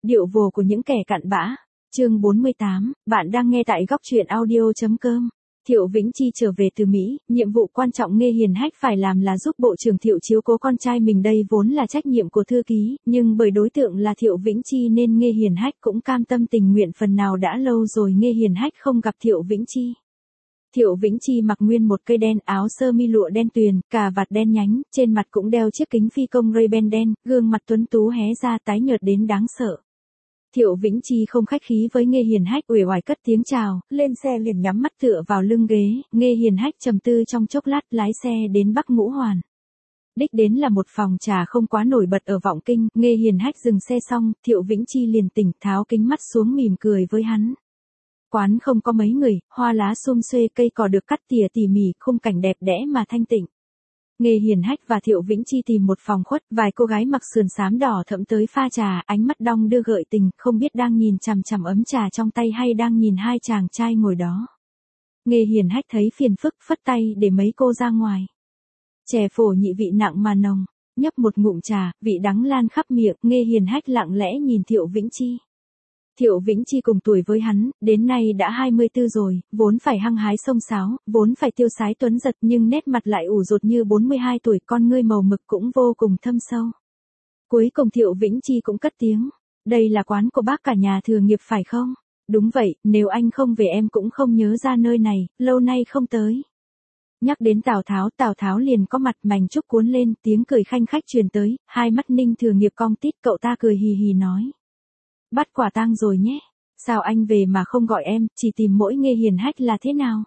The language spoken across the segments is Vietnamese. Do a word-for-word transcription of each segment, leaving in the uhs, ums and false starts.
Điệu vồ của những kẻ cặn bã. Chương bốn mươi tám, bạn đang nghe tại góc truyện audio.com. Thiệu Vĩnh Chi trở về từ Mỹ, nhiệm vụ quan trọng Nghê Hiền Hách phải làm là giúp Bộ trưởng Thiệu chiếu cố con trai mình, đây vốn là trách nhiệm của thư ký, nhưng bởi đối tượng là Thiệu Vĩnh Chi nên Nghê Hiền Hách cũng cam tâm tình nguyện, phần nào đã lâu rồi Nghê Hiền Hách không gặp Thiệu Vĩnh Chi. Thiệu Vĩnh Chi mặc nguyên một cây đen, áo sơ mi lụa đen tuyền, cà vạt đen nhánh, trên mặt cũng đeo chiếc kính phi công Ray-Ban đen, gương mặt tuấn tú hé ra tái nhợt đến đáng sợ. Thiệu Vĩnh Chi không khách khí với Nghê Hiền Hách, uể oải cất tiếng chào, lên xe liền nhắm mắt tựa vào lưng ghế. Nghê Hiền Hách trầm tư trong chốc lát, lái xe đến Bắc Ngũ Hoàn. Đích đến là một phòng trà không quá nổi bật ở Vọng Kinh. Nghê Hiền Hách dừng xe xong, Thiệu Vĩnh Chi liền tỉnh, tháo kính mắt xuống mỉm cười với hắn. Quán không có mấy người, hoa lá sum xuê, cây cỏ được cắt tỉa tỉ mỉ, khung cảnh đẹp đẽ mà thanh tịnh. Nghê Hiền Hách và Thiệu Vĩnh Chi tìm một phòng khuất, vài cô gái mặc sườn xám đỏ thẫm tới pha trà, ánh mắt đong đưa gợi tình, không biết đang nhìn chằm chằm ấm trà trong tay hay đang nhìn hai chàng trai ngồi đó. Nghê Hiền Hách thấy phiền phức, phất tay để mấy cô ra ngoài. Chè phổ nhị vị nặng mà nồng, nhấp một ngụm trà, vị đắng lan khắp miệng. Nghê Hiền Hách lặng lẽ nhìn Thiệu Vĩnh Chi. Thiệu Vĩnh Chi cùng tuổi với hắn, đến nay đã hai mươi tư rồi, vốn phải hăng hái xông xáo, vốn phải tiêu sái tuấn giật, nhưng nét mặt lại ủ rột như bốn mươi hai tuổi, con ngươi màu mực cũng vô cùng thâm sâu. Cuối cùng Thiệu Vĩnh Chi cũng cất tiếng, đây là quán của bác cả nhà Thừa Nghiệp phải không? Đúng vậy, nếu anh không về em cũng không nhớ ra nơi này, lâu nay không tới. Nhắc đến Tào Tháo, Tào Tháo liền có mặt, mảnh trúc cuốn lên, tiếng cười khanh khách truyền tới, hai mắt Ninh Thừa Nghiệp cong tít, cậu ta cười hì hì nói. Bắt quả tang rồi nhé, sao anh về mà không gọi em, chỉ tìm mỗi Nghê Hiền Hách là thế nào?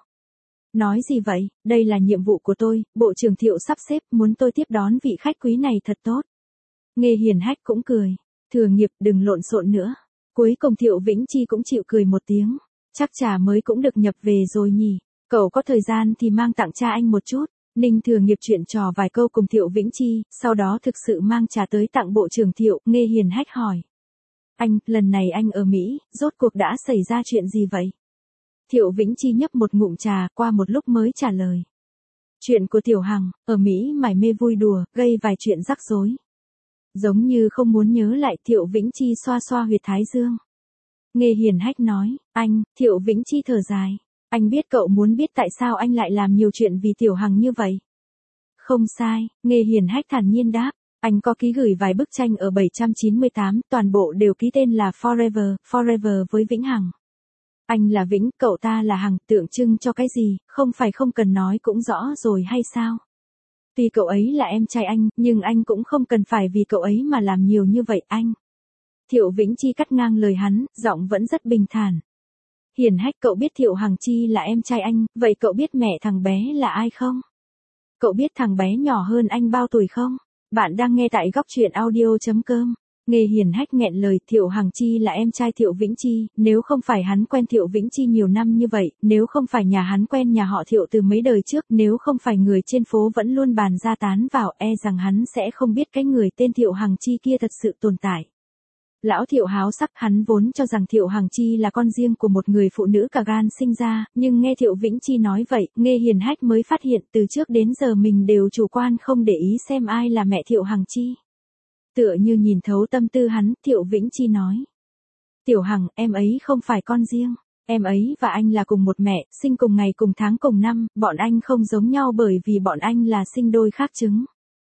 Nói gì vậy, đây là nhiệm vụ của tôi, Bộ trưởng Thiệu sắp xếp, muốn tôi tiếp đón vị khách quý này thật tốt. Nghê Hiền Hách cũng cười, Thừa Nghiệp đừng lộn xộn nữa. Cuối cùng Thiệu Vĩnh Chi cũng chịu cười một tiếng, chắc trà mới cũng được nhập về rồi nhỉ, cậu có thời gian thì mang tặng cha anh một chút. Ninh Thừa Nghiệp chuyện trò vài câu cùng Thiệu Vĩnh Chi, sau đó thực sự mang trà tới tặng Bộ trưởng Thiệu. Nghê Hiền Hách hỏi. Anh, lần này anh ở Mỹ, rốt cuộc đã xảy ra chuyện gì vậy? Thiệu Vĩnh Chi nhấp một ngụm trà, qua một lúc mới trả lời. Chuyện của Tiểu Hằng, ở Mỹ mải mê vui đùa, gây vài chuyện rắc rối. Giống như không muốn nhớ lại, Thiệu Vĩnh Chi xoa xoa huyệt thái dương. Nghê Hiền Hách nói, anh, Thiệu Vĩnh Chi thở dài. Anh biết cậu muốn biết tại sao anh lại làm nhiều chuyện vì Tiểu Hằng như vậy. Không sai, Nghê Hiền Hách thản nhiên đáp. Anh có ký gửi vài bức tranh ở bảy trăm chín mươi tám, toàn bộ đều ký tên là Forever, Forever với Vĩnh Hằng. Anh là Vĩnh, cậu ta là Hằng, tượng trưng cho cái gì, không phải không cần nói cũng rõ rồi hay sao? Tuy cậu ấy là em trai anh, nhưng anh cũng không cần phải vì cậu ấy mà làm nhiều như vậy anh. Thiệu Vĩnh Chi cắt ngang lời hắn, giọng vẫn rất bình thản. Hiền Hách, cậu biết Thiệu Hằng Chi là em trai anh, vậy cậu biết mẹ thằng bé là ai không? Cậu biết thằng bé nhỏ hơn anh bao tuổi không? Bạn đang nghe tại góc truyện audio.com. Nghê Hiền Hách nghẹn lời, Thiệu Hằng Chi là em trai Thiệu Vĩnh Chi, nếu không phải hắn quen Thiệu Vĩnh Chi nhiều năm như vậy, nếu không phải nhà hắn quen nhà họ Thiệu từ mấy đời trước, nếu không phải người trên phố vẫn luôn bàn ra tán vào, e rằng hắn sẽ không biết cái người tên Thiệu Hằng Chi kia thật sự tồn tại. Lão Thiệu háo sắc, hắn vốn cho rằng Thiệu Hằng Chi là con riêng của một người phụ nữ cả gan sinh ra, nhưng nghe Thiệu Vĩnh Chi nói vậy, Nghê Hiền Hách mới phát hiện từ trước đến giờ mình đều chủ quan không để ý xem ai là mẹ Thiệu Hằng Chi. Tựa như nhìn thấu tâm tư hắn, Thiệu Vĩnh Chi nói. Tiểu Hằng, em ấy không phải con riêng, em ấy và anh là cùng một mẹ, sinh cùng ngày cùng tháng cùng năm, bọn anh không giống nhau bởi vì bọn anh là sinh đôi khác trứng.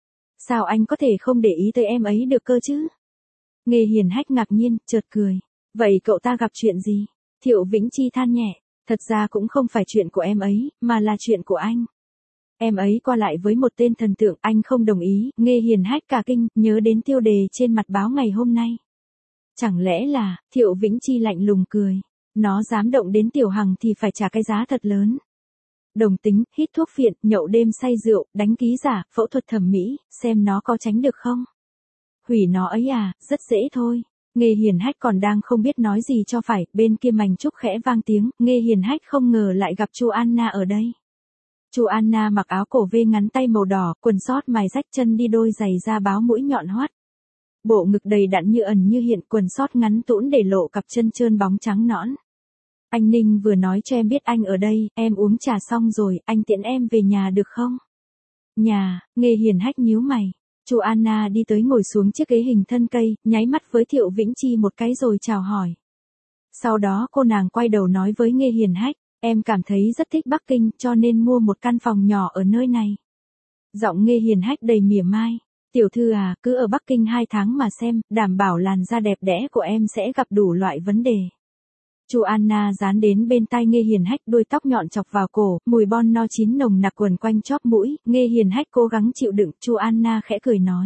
Sao anh có thể không để ý tới em ấy được cơ chứ? Nghê Hiền Hách ngạc nhiên, chợt cười. Vậy cậu ta gặp chuyện gì? Thiệu Vĩnh Chi than nhẹ. Thật ra cũng không phải chuyện của em ấy, mà là chuyện của anh. Em ấy qua lại với một tên thần tượng, anh không đồng ý. Nghê Hiền Hách cả kinh, nhớ đến tiêu đề trên mặt báo ngày hôm nay. Chẳng lẽ là, Thiệu Vĩnh Chi lạnh lùng cười. Nó dám động đến Tiểu Hằng thì phải trả cái giá thật lớn. Đồng tính, hít thuốc phiện, nhậu đêm say rượu, đánh ký giả, phẫu thuật thẩm mỹ, xem nó có tránh được không? Hủy nó ấy à, rất dễ thôi. Nghê Hiền Hách còn đang không biết nói gì cho phải, bên kia mảnh trúc khẽ vang tiếng, Nghê Hiền Hách không ngờ lại gặp chu Anna ở đây. Chu Anna mặc áo cổ vê ngắn tay màu đỏ, quần sót mài rách, chân đi đôi giày da báo mũi nhọn hoắt. Bộ ngực đầy đặn như ẩn như hiện, quần sót ngắn tũn để lộ cặp chân trơn bóng trắng nõn. Anh Ninh vừa nói cho em biết anh ở đây, em uống trà xong rồi, anh tiễn em về nhà được không? Nhà, Nghê Hiền Hách nhíu mày. Chu Anna đi tới ngồi xuống chiếc ghế hình thân cây, nháy mắt với Thiệu Vĩnh Chi một cái rồi chào hỏi. Sau đó cô nàng quay đầu nói với Nghê Hiền Hách, em cảm thấy rất thích Bắc Kinh cho nên mua một căn phòng nhỏ ở nơi này. Giọng Nghê Hiền Hách đầy mỉa mai, tiểu thư à, cứ ở Bắc Kinh hai tháng mà xem, đảm bảo làn da đẹp đẽ của em sẽ gặp đủ loại vấn đề. Chu Anna dán đến bên tai Nghê Hiền Hách, đuôi tóc nhọn chọc vào cổ, mùi bon no chín nồng nặc quần quanh chóp mũi, Nghê Hiền Hách cố gắng chịu đựng, Chu Anna khẽ cười nói.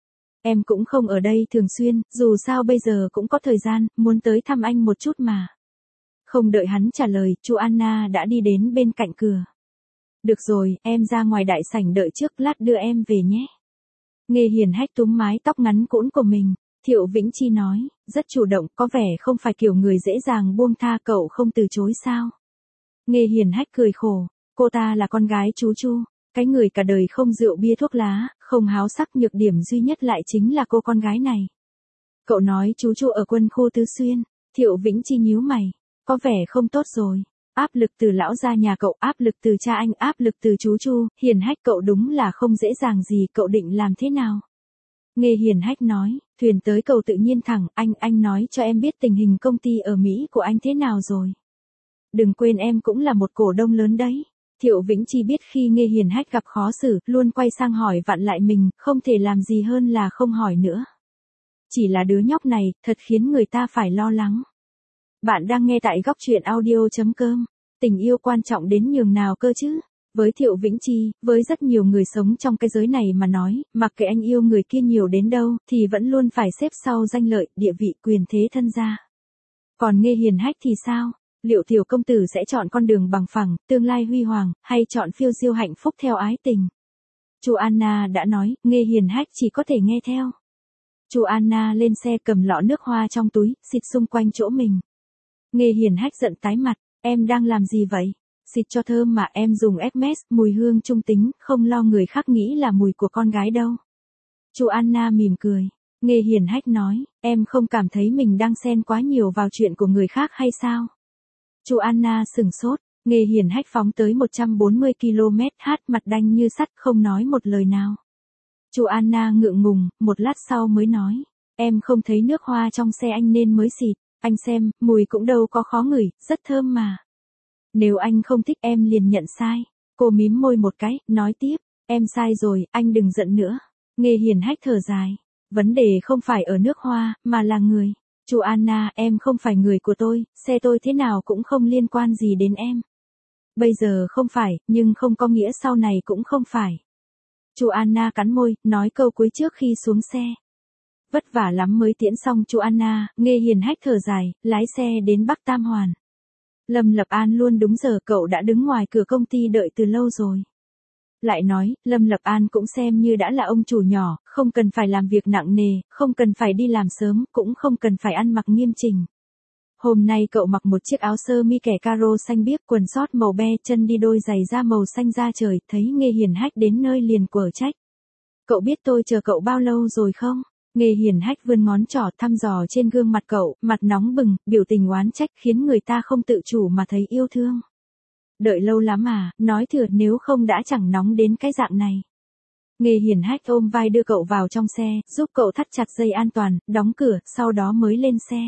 Em cũng không ở đây thường xuyên, dù sao bây giờ cũng có thời gian, muốn tới thăm anh một chút mà. Không đợi hắn trả lời, Chu Anna đã đi đến bên cạnh cửa. Được rồi, em ra ngoài đại sảnh đợi trước, lát đưa em về nhé. Nghê Hiền Hách túm mái tóc ngắn cũn của mình. Thiệu Vĩnh Chi nói, rất chủ động, có vẻ không phải kiểu người dễ dàng buông tha, cậu không từ chối sao? Nghê Hiền Hách cười khổ, cô ta là con gái chú Chu, cái người cả đời không rượu bia thuốc lá, không háo sắc, nhược điểm duy nhất lại chính là cô con gái này. Cậu nói chú Chu ở quân khu Tứ Xuyên. Thiệu Vĩnh Chi nhíu mày, có vẻ không tốt rồi. Áp lực từ lão gia nhà cậu, áp lực từ cha anh, áp lực từ chú Chu, Hiền Hách cậu đúng là không dễ dàng gì, cậu định làm thế nào? Nghê Hiền Hách nói, thuyền tới cầu tự nhiên thẳng, anh, anh nói cho em biết tình hình công ty ở Mỹ của anh thế nào rồi. Đừng quên em cũng là một cổ đông lớn đấy. Thiệu Vĩnh Chi biết khi Nghê Hiền Hách gặp khó xử, luôn quay sang hỏi vặn lại mình, không thể làm gì hơn là không hỏi nữa. Chỉ là đứa nhóc này, thật khiến người ta phải lo lắng. Bạn đang nghe tại góc truyện audio chấm com. Tình yêu quan trọng đến nhường nào cơ chứ? Với Thiệu Vĩnh Chi, với rất nhiều người sống trong cái giới này mà nói, mặc kệ anh yêu người kia nhiều đến đâu, thì vẫn luôn phải xếp sau danh lợi, địa vị, quyền thế thân gia. Còn Nghê Hiền Hách thì sao? Liệu tiểu công tử sẽ chọn con đường bằng phẳng, tương lai huy hoàng, hay chọn phiêu diêu hạnh phúc theo ái tình? Chu Anna đã nói, Nghê Hiền Hách chỉ có thể nghe theo. Chu Anna lên xe cầm lọ nước hoa trong túi, xịt xung quanh chỗ mình. Nghê Hiền Hách giận tái mặt, em đang làm gì vậy? Xịt cho thơm mà, em dùng ép em ét, mùi hương trung tính, không lo người khác nghĩ là mùi của con gái đâu. Chu Anna mỉm cười. Nghê Hiền Hách nói, em không cảm thấy mình đang xen quá nhiều vào chuyện của người khác hay sao? Chu Anna sửng sốt. Nghê Hiền Hách phóng tới một trăm bốn mươi ki lô mét hát, mặt đanh như sắt, không nói một lời nào. Chu Anna ngượng ngùng, một lát sau mới nói, em không thấy nước hoa trong xe anh nên mới xịt, anh xem, mùi cũng đâu có khó ngửi, rất thơm mà. Nếu anh không thích em liền nhận sai. Cô mím môi một cái, nói tiếp, em sai rồi, anh đừng giận nữa. Nghê Hiền Hách thở dài, vấn đề không phải ở nước hoa, mà là người. Chu Anna, em không phải người của tôi, xe tôi thế nào cũng không liên quan gì đến em. Bây giờ không phải, nhưng không có nghĩa sau này cũng không phải. Chu Anna cắn môi, nói câu cuối trước khi xuống xe. Vất vả lắm mới tiễn xong Chu Anna, Nghê Hiền Hách thở dài, lái xe đến Bắc Tam Hoàn. Lâm Lập An luôn đúng giờ, cậu đã đứng ngoài cửa công ty đợi từ lâu rồi. Lại nói, Lâm Lập An cũng xem như đã là ông chủ nhỏ, không cần phải làm việc nặng nề, không cần phải đi làm sớm, cũng không cần phải ăn mặc nghiêm chỉnh. Hôm nay cậu mặc một chiếc áo sơ mi kẻ caro xanh biếc, quần sót màu be, chân đi đôi giày da màu xanh da trời, thấy Nghê Hiền Hách đến nơi liền quở trách. Cậu biết tôi chờ cậu bao lâu rồi không? Nghê Hiền Hách vươn ngón trỏ thăm dò trên gương mặt cậu, mặt nóng bừng, biểu tình oán trách khiến người ta không tự chủ mà thấy yêu thương. Đợi lâu lắm à, nói thừa nếu không đã chẳng nóng đến cái dạng này. Nghê Hiền Hách ôm vai đưa cậu vào trong xe, giúp cậu thắt chặt dây an toàn, đóng cửa, sau đó mới lên xe.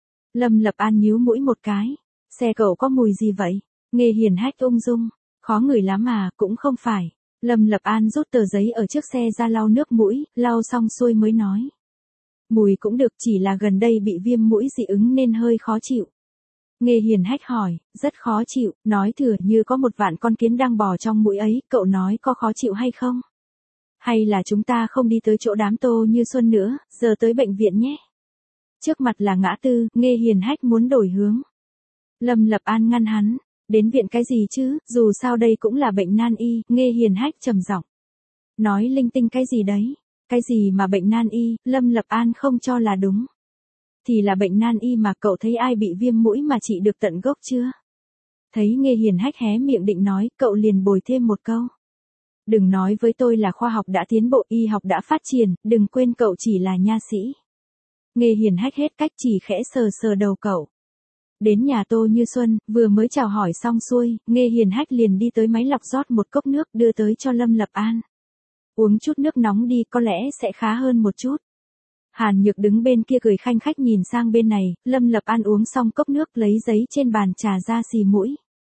Lâm Lập An nhíu mũi một cái. Xe cậu có mùi gì vậy? Nghê Hiền Hách ung dung. Khó ngửi lắm à, cũng không phải. Lâm Lập An rút tờ giấy ở trước xe ra lau nước mũi, lau xong xuôi mới nói. Mùi cũng được, chỉ là gần đây bị viêm mũi dị ứng nên hơi khó chịu. Nghê Hiền Hách hỏi, rất khó chịu, nói thừa như có một vạn con kiến đang bò trong mũi ấy, cậu nói có khó chịu hay không? Hay là chúng ta không đi tới chỗ đám Tô Như Xuân nữa, giờ tới bệnh viện nhé. Trước mặt là ngã tư, Nghê Hiền Hách muốn đổi hướng. Lâm Lập An ngăn hắn, đến viện cái gì chứ, dù sao đây cũng là bệnh nan y, Nghê Hiền Hách trầm giọng. Nói linh tinh cái gì đấy, cái gì mà bệnh nan y, Lâm Lập An không cho là đúng. Thì là bệnh nan y mà, cậu thấy ai bị viêm mũi mà trị được tận gốc chưa? Thấy Nghê Hiền Hách hé miệng định nói, cậu liền bồi thêm một câu. Đừng nói với tôi là khoa học đã tiến bộ, y học đã phát triển, đừng quên cậu chỉ là nha sĩ. Nghê Hiền Hách hết cách chỉ khẽ sờ sờ đầu cậu. Đến nhà Tô Như Xuân, vừa mới chào hỏi xong xuôi, Nghê Hiền Hách liền đi tới máy lọc rót một cốc nước đưa tới cho Lâm Lập An. Uống chút nước nóng đi, có lẽ sẽ khá hơn một chút. Hàn Nhược đứng bên kia cười khanh khách nhìn sang bên này, Lâm Lập An uống xong cốc nước lấy giấy trên bàn trà ra xì mũi.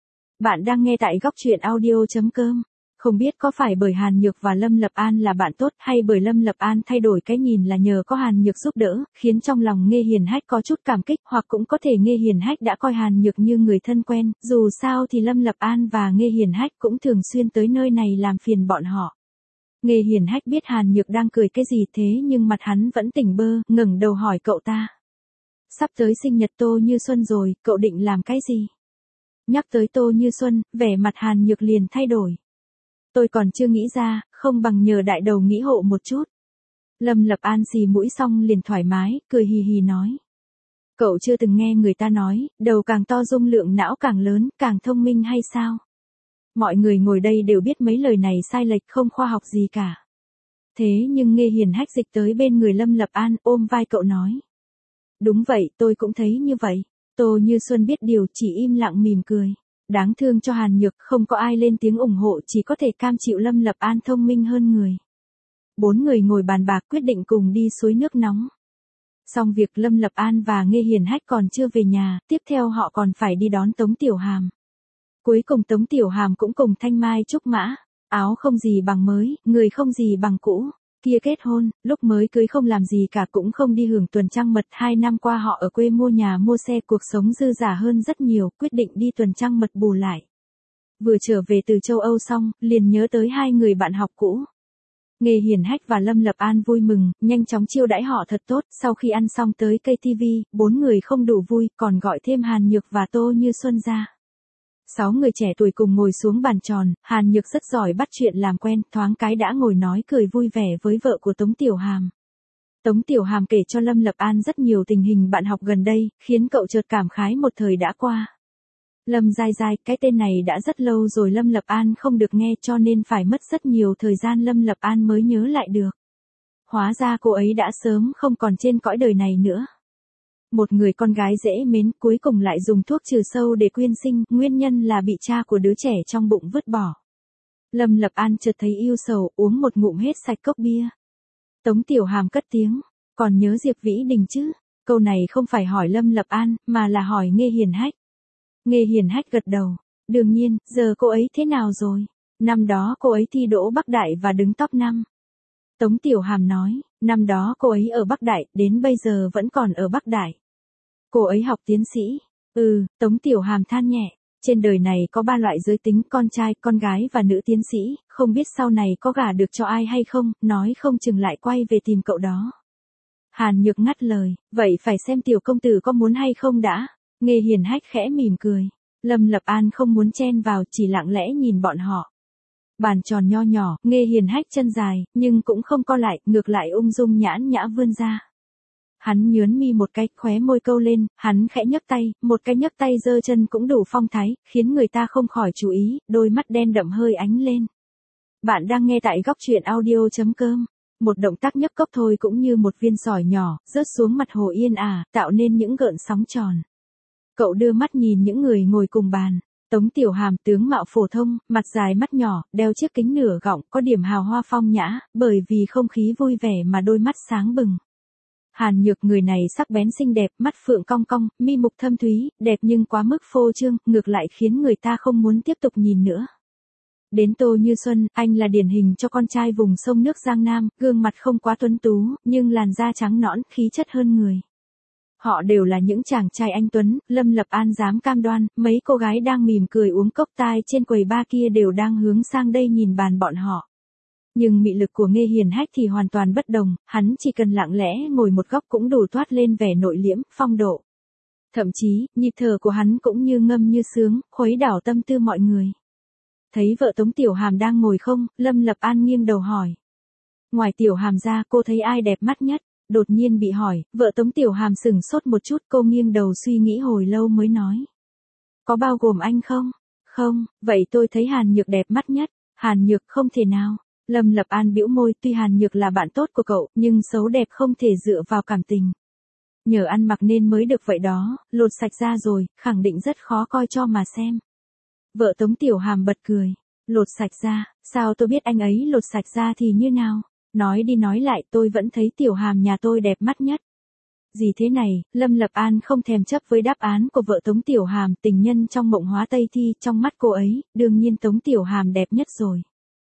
Bạn đang nghe tại góc truyện audio.com. Không biết có phải bởi Hàn Nhược và Lâm Lập An là bạn tốt hay bởi Lâm Lập An thay đổi cái nhìn là nhờ có Hàn Nhược giúp đỡ, khiến trong lòng Nghê Hiền Hách có chút cảm kích, hoặc cũng có thể Nghê Hiền Hách đã coi Hàn Nhược như người thân quen, dù sao thì Lâm Lập An và Nghê Hiền Hách cũng thường xuyên tới nơi này làm phiền bọn họ. Nghê Hiền Hách biết Hàn Nhược đang cười cái gì thế nhưng mặt hắn vẫn tỉnh bơ, ngẩng đầu hỏi cậu ta. Sắp tới sinh nhật Tô Như Xuân rồi, cậu định làm cái gì? Nhắc tới Tô Như Xuân, vẻ mặt Hàn Nhược liền thay đổi. Tôi còn chưa nghĩ ra, không bằng nhờ đại đầu nghĩ hộ một chút. Lâm Lập An xì mũi xong liền thoải mái, cười hì hì nói. Cậu chưa từng nghe người ta nói, đầu càng to dung lượng não càng lớn, càng thông minh hay sao? Mọi người ngồi đây đều biết mấy lời này sai lệch không khoa học gì cả. Thế nhưng Nghê Hiền Hách dịch tới bên người Lâm Lập An ôm vai cậu nói. Đúng vậy, tôi cũng thấy như vậy. Tô Như Xuân biết điều chỉ im lặng mỉm cười. Đáng thương cho Hàn Nhược, không có ai lên tiếng ủng hộ, chỉ có thể cam chịu Lâm Lập An thông minh hơn người. Bốn người ngồi bàn bạc quyết định cùng đi suối nước nóng. Xong việc Lâm Lập An và Nghê Hiền Hách còn chưa về nhà, tiếp theo họ còn phải đi đón Tống Tiểu Hàm. Cuối cùng Tống Tiểu Hàm cũng cùng Thanh Mai trúc mã, áo không gì bằng mới, người không gì bằng cũ. Kia kết hôn, lúc mới cưới không làm gì cả cũng không đi hưởng tuần trăng mật, hai năm qua họ ở quê mua nhà mua xe, cuộc sống dư dả hơn rất nhiều, quyết định đi tuần trăng mật bù lại. Vừa trở về từ châu Âu xong, liền nhớ tới hai người bạn học cũ. Nghê Hiền Hách và Lâm Lập An vui mừng, nhanh chóng chiêu đãi họ thật tốt, sau khi ăn xong tới cây ti vi, bốn người không đủ vui, còn gọi thêm Hàn Nhược và Tô Như Xuân ra. Sáu người trẻ tuổi cùng ngồi xuống bàn tròn, Hàn Nhược rất giỏi bắt chuyện làm quen, thoáng cái đã ngồi nói cười vui vẻ với vợ của Tống Tiểu Hàm. Tống Tiểu Hàm kể cho Lâm Lập An rất nhiều tình hình bạn học gần đây, khiến cậu chợt cảm khái một thời đã qua. Lâm Giai Giai, cái tên này đã rất lâu rồi Lâm Lập An không được nghe cho nên phải mất rất nhiều thời gian Lâm Lập An mới nhớ lại được. Hóa ra cô ấy đã sớm không còn trên cõi đời này nữa. Một người con gái dễ mến cuối cùng lại dùng thuốc trừ sâu để quyên sinh, nguyên nhân là bị cha của đứa trẻ trong bụng vứt bỏ. Lâm Lập An chợt thấy yêu sầu, uống một ngụm hết sạch cốc bia. Tống Tiểu Hàm cất tiếng, còn nhớ Diệp Vĩ Đình chứ? Câu này không phải hỏi Lâm Lập An, mà là hỏi Nghê Hiền Hách. Nghê Hiền Hách gật đầu, đương nhiên, giờ cô ấy thế nào rồi? Năm đó cô ấy thi đỗ Bắc Đại và đứng top năm. Tống Tiểu Hàm nói, năm đó cô ấy ở Bắc Đại, đến bây giờ vẫn còn ở Bắc Đại. Cô ấy học tiến sĩ. Ừ, Tống Tiểu Hàm than nhẹ. Trên đời này có ba loại giới tính, con trai, con gái và nữ tiến sĩ, không biết sau này có gả được cho ai hay không, nói không chừng lại quay về tìm cậu đó. Hàn Nhược ngắt lời, vậy phải xem tiểu công tử có muốn hay không đã. Nghê Hiền Hách khẽ mỉm cười. Lâm Lập An không muốn chen vào, chỉ lặng lẽ nhìn bọn họ. Bàn tròn nho nhỏ, Nghê Hiền Hách chân dài, nhưng cũng không co lại, ngược lại ung dung nhãn nhã vươn ra. Hắn nhướn mi một cái, khóe môi câu lên, hắn khẽ nhấc tay, một cái nhấc tay giơ chân cũng đủ phong thái, khiến người ta không khỏi chú ý, đôi mắt đen đậm hơi ánh lên. Bạn đang nghe tại góc truyện audio.com. Một động tác nhấc cốc thôi cũng như một viên sỏi nhỏ, rớt xuống mặt hồ yên ả, tạo nên những gợn sóng tròn. Cậu đưa mắt nhìn những người ngồi cùng bàn. Tống Tiểu Hàm tướng mạo phổ thông, mặt dài mắt nhỏ, đeo chiếc kính nửa gọng, có điểm hào hoa phong nhã, bởi vì không khí vui vẻ mà đôi mắt sáng bừng. Hàn Nhược người này sắc bén xinh đẹp, mắt phượng cong cong, mi mục thâm thúy, đẹp nhưng quá mức phô trương, ngược lại khiến người ta không muốn tiếp tục nhìn nữa. Đến Tô Như Xuân, anh là điển hình cho con trai vùng sông nước Giang Nam, gương mặt không quá tuấn tú, nhưng làn da trắng nõn, khí chất hơn người. Họ đều là những chàng trai anh tuấn, Lâm Lập An dám cam đoan, mấy cô gái đang mỉm cười uống cốc tai trên quầy bar kia đều đang hướng sang đây nhìn bàn bọn họ. Nhưng mị lực của Nghê Hiền Hách thì hoàn toàn bất đồng, hắn chỉ cần lặng lẽ ngồi một góc cũng đủ toát lên vẻ nội liễm, phong độ. Thậm chí, nhịp thở của hắn cũng như ngâm như sướng, khuấy đảo tâm tư mọi người. Thấy vợ Tống Tiểu Hàm đang ngồi không, Lâm Lập An nghiêng đầu hỏi. Ngoài Tiểu Hàm ra cô thấy ai đẹp mắt nhất? Đột nhiên bị hỏi, vợ Tống Tiểu Hàm sừng sốt một chút, cô nghiêng đầu suy nghĩ hồi lâu mới nói. Có bao gồm anh không? Không, vậy tôi thấy Hàn Nhược đẹp mắt nhất. Hàn Nhược không thể nào. Lâm Lập An bĩu môi, tuy Hàn Nhược là bạn tốt của cậu, nhưng xấu đẹp không thể dựa vào cảm tình. Nhờ ăn mặc nên mới được vậy đó, lột sạch ra rồi, khẳng định rất khó coi cho mà xem. Vợ Tống Tiểu Hàm bật cười. Lột sạch da, sao tôi biết anh ấy lột sạch da thì như nào? Nói đi nói lại tôi vẫn thấy Tiểu Hàm nhà tôi đẹp mắt nhất. Gì thế này, Lâm Lập An không thèm chấp với đáp án của vợ Tống Tiểu Hàm, tình nhân trong mộng hóa Tây Thi, trong mắt cô ấy, đương nhiên Tống Tiểu Hàm đẹp nhất rồi.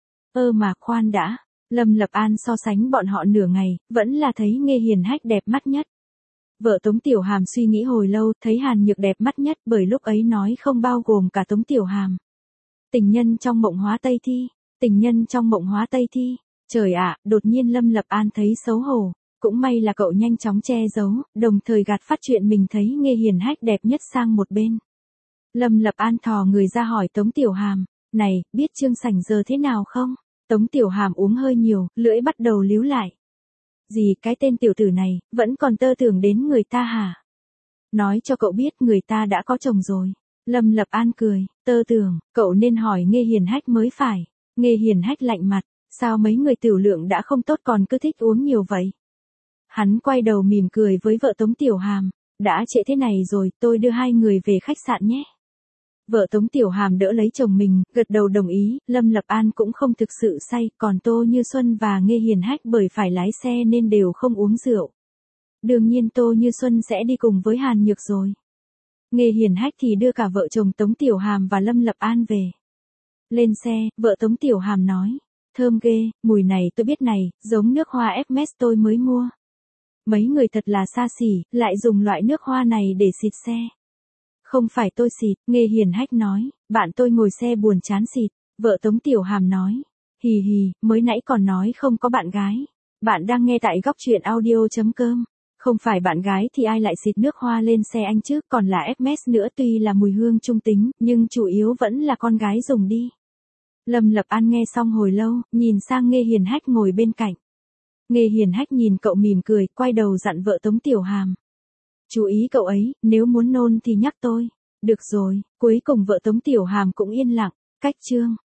Ơ mà khoan đã, Lâm Lập An so sánh bọn họ nửa ngày, vẫn là thấy Nghê Hiền Hách đẹp mắt nhất. Vợ Tống Tiểu Hàm suy nghĩ hồi lâu, thấy Hàn Nhược đẹp mắt nhất, bởi lúc ấy nói không bao gồm cả Tống Tiểu Hàm. Tình nhân trong mộng hóa Tây Thi, tình nhân trong mộng hóa Tây Thi, trời ạ, đột nhiên Lâm Lập An thấy xấu hổ, cũng may là cậu nhanh chóng che giấu, đồng thời gạt phát chuyện mình thấy Nghê Hiền Hách đẹp nhất sang một bên. Lâm Lập An thò người ra hỏi Tống Tiểu Hàm, này, biết Trương Sảnh giờ thế nào không? Tống Tiểu Hàm uống hơi nhiều, lưỡi bắt đầu líu lại. Gì cái tên tiểu tử này, vẫn còn tơ tưởng đến người ta hả? Nói cho cậu biết người ta đã có chồng rồi. Lâm Lập An cười, tơ tưởng, cậu nên hỏi Nghê Hiền Hách mới phải. Nghê Hiền Hách lạnh mặt, sao mấy người tiểu lượng đã không tốt còn cứ thích uống nhiều vậy? Hắn quay đầu mỉm cười với vợ Tống Tiểu Hàm, đã trễ thế này rồi, tôi đưa hai người về khách sạn nhé. Vợ Tống Tiểu Hàm đỡ lấy chồng mình, gật đầu đồng ý, Lâm Lập An cũng không thực sự say, còn Tô Như Xuân và Nghê Hiền Hách bởi phải lái xe nên đều không uống rượu. Đương nhiên Tô Như Xuân sẽ đi cùng với Hàn Nhược rồi. Nghê Hiền Hách thì đưa cả vợ chồng Tống Tiểu Hàm và Lâm Lập An về. Lên xe, vợ Tống Tiểu Hàm nói, thơm ghê, mùi này tôi biết này, giống nước hoa ép em ét tôi mới mua. Mấy người thật là xa xỉ, lại dùng loại nước hoa này để xịt xe. Không phải tôi xịt, Nghê Hiền Hách nói, bạn tôi ngồi xe buồn chán xịt. Vợ Tống Tiểu Hàm nói, hì hì, mới nãy còn nói không có bạn gái. Bạn đang nghe tại góc truyện audio.com. Không phải bạn gái thì ai lại xịt nước hoa lên xe anh chứ, còn là ép em ét nữa, tuy là mùi hương trung tính, nhưng chủ yếu vẫn là con gái dùng đi. Lâm Lập An nghe xong hồi lâu, nhìn sang Nghê Hiền Hách ngồi bên cạnh. Nghê Hiền Hách nhìn cậu mỉm cười, quay đầu dặn vợ Tống Tiểu Hàm. Chú ý cậu ấy, nếu muốn nôn thì nhắc tôi. Được rồi, cuối cùng vợ Tống Tiểu Hàm cũng yên lặng, cách chương.